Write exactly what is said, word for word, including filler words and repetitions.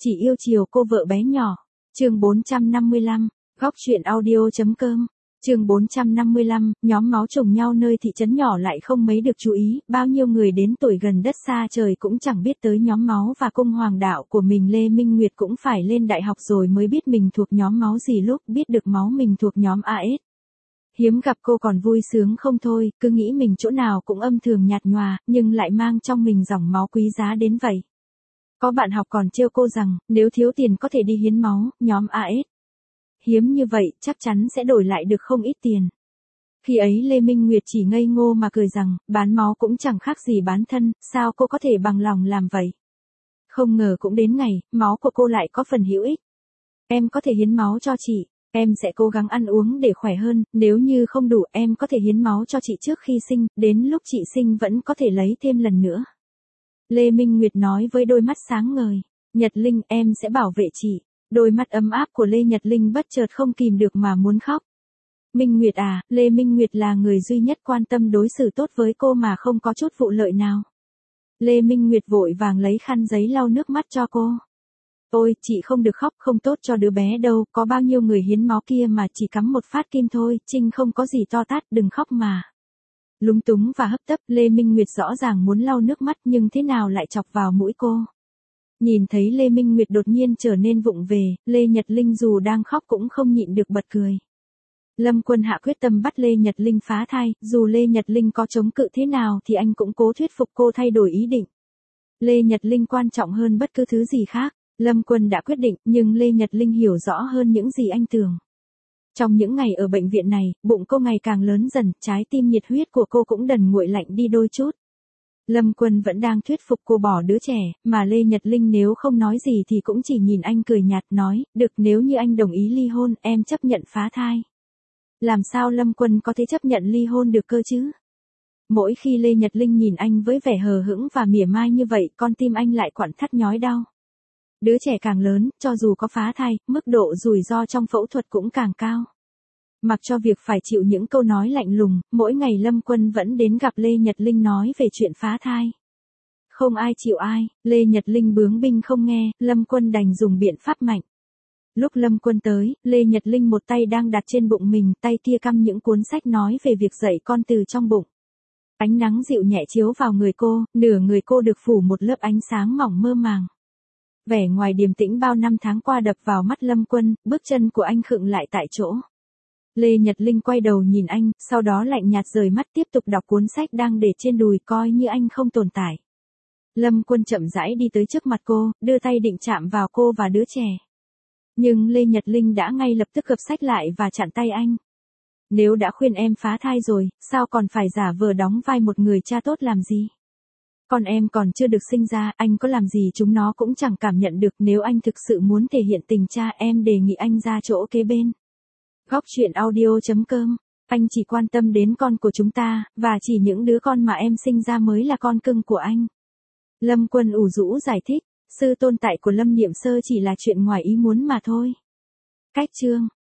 chỉ yêu chiều cô vợ bé nhỏ. Chương bốn trăm năm mươi lăm, góc truyện audio.com. Chương bốn trăm năm mươi lăm, nhóm máu trùng nhau nơi thị trấn nhỏ lại không mấy được chú ý, bao nhiêu người đến tuổi gần đất xa trời cũng chẳng biết tới nhóm máu và cung hoàng đạo của mình. Lê Minh Nguyệt cũng phải lên đại học rồi mới biết mình thuộc nhóm máu gì, lúc biết được máu mình thuộc nhóm a ét. Hiếm gặp cô còn vui sướng không thôi, cứ nghĩ mình chỗ nào cũng âm thường nhạt nhòa, nhưng lại mang trong mình dòng máu quý giá đến vậy. Có bạn học còn trêu cô rằng, nếu thiếu tiền có thể đi hiến máu, nhóm a ét. Hiếm như vậy, chắc chắn sẽ đổi lại được không ít tiền. Khi ấy Lê Minh Nguyệt chỉ ngây ngô mà cười rằng, bán máu cũng chẳng khác gì bán thân, sao cô có thể bằng lòng làm vậy? Không ngờ cũng đến ngày, máu của cô lại có phần hữu ích. Em có thể hiến máu cho chị, em sẽ cố gắng ăn uống để khỏe hơn, nếu như không đủ em có thể hiến máu cho chị trước khi sinh, đến lúc chị sinh vẫn có thể lấy thêm lần nữa. Lê Minh Nguyệt nói với đôi mắt sáng ngời, Nhật Linh em sẽ bảo vệ chị. Đôi mắt ấm áp của Lê Nhật Linh bất chợt không kìm được mà muốn khóc. Minh Nguyệt à, Lê Minh Nguyệt là người duy nhất quan tâm đối xử tốt với cô mà không có chút vụ lợi nào. Lê Minh Nguyệt vội vàng lấy khăn giấy lau nước mắt cho cô. Ôi, chị không được khóc, không tốt cho đứa bé đâu, có bao nhiêu người hiến máu kia mà chỉ cắm một phát kim thôi, Trinh không có gì to tát, đừng khóc mà. Lúng túng và hấp tấp, Lê Minh Nguyệt rõ ràng muốn lau nước mắt nhưng thế nào lại chọc vào mũi cô. Nhìn thấy Lê Minh Nguyệt đột nhiên trở nên vụng về, Lê Nhật Linh dù đang khóc cũng không nhịn được bật cười. Lâm Quân hạ quyết tâm bắt Lê Nhật Linh phá thai, dù Lê Nhật Linh có chống cự thế nào thì anh cũng cố thuyết phục cô thay đổi ý định. Lê Nhật Linh quan trọng hơn bất cứ thứ gì khác, Lâm Quân đã quyết định, nhưng Lê Nhật Linh hiểu rõ hơn những gì anh tưởng. Trong những ngày ở bệnh viện này, bụng cô ngày càng lớn dần, trái tim nhiệt huyết của cô cũng dần nguội lạnh đi đôi chút. Lâm Quân vẫn đang thuyết phục cô bỏ đứa trẻ, mà Lê Nhật Linh nếu không nói gì thì cũng chỉ nhìn anh cười nhạt nói, được, nếu như anh đồng ý ly hôn, em chấp nhận phá thai. Làm sao Lâm Quân có thể chấp nhận ly hôn được cơ chứ? Mỗi khi Lê Nhật Linh nhìn anh với vẻ hờ hững và mỉa mai như vậy, con tim anh lại quặn thắt nhói đau. Đứa trẻ càng lớn, cho dù có phá thai, mức độ rủi ro trong phẫu thuật cũng càng cao. Mặc cho việc phải chịu những câu nói lạnh lùng, mỗi ngày Lâm Quân vẫn đến gặp Lê Nhật Linh nói về chuyện phá thai. Không ai chịu ai, Lê Nhật Linh bướng binh không nghe, Lâm Quân đành dùng biện pháp mạnh. Lúc Lâm Quân tới, Lê Nhật Linh một tay đang đặt trên bụng mình, tay kia căm những cuốn sách nói về việc dạy con từ trong bụng. Ánh nắng dịu nhẹ chiếu vào người cô, nửa người cô được phủ một lớp ánh sáng mỏng mơ màng. Vẻ ngoài điềm tĩnh bao năm tháng qua đập vào mắt Lâm Quân, bước chân của anh khựng lại tại chỗ. Lê Nhật Linh quay đầu nhìn anh, sau đó lạnh nhạt rời mắt tiếp tục đọc cuốn sách đang để trên đùi, coi như anh không tồn tại. Lâm Quân chậm rãi đi tới trước mặt cô, đưa tay định chạm vào cô và đứa trẻ. Nhưng Lê Nhật Linh đã ngay lập tức gập sách lại và chặn tay anh. Nếu đã khuyên em phá thai rồi, sao còn phải giả vờ đóng vai một người cha tốt làm gì? Con em còn chưa được sinh ra, anh có làm gì chúng nó cũng chẳng cảm nhận được, nếu anh thực sự muốn thể hiện tình cha em đề nghị anh ra chỗ kế bên. Góc truyện audio.com, anh chỉ quan tâm đến con của chúng ta, và chỉ những đứa con mà em sinh ra mới là con cưng của anh. Lâm Quân ủ rũ giải thích, sư tôn tại của Lâm Niệm Sơ chỉ là chuyện ngoài ý muốn mà thôi. Cách chương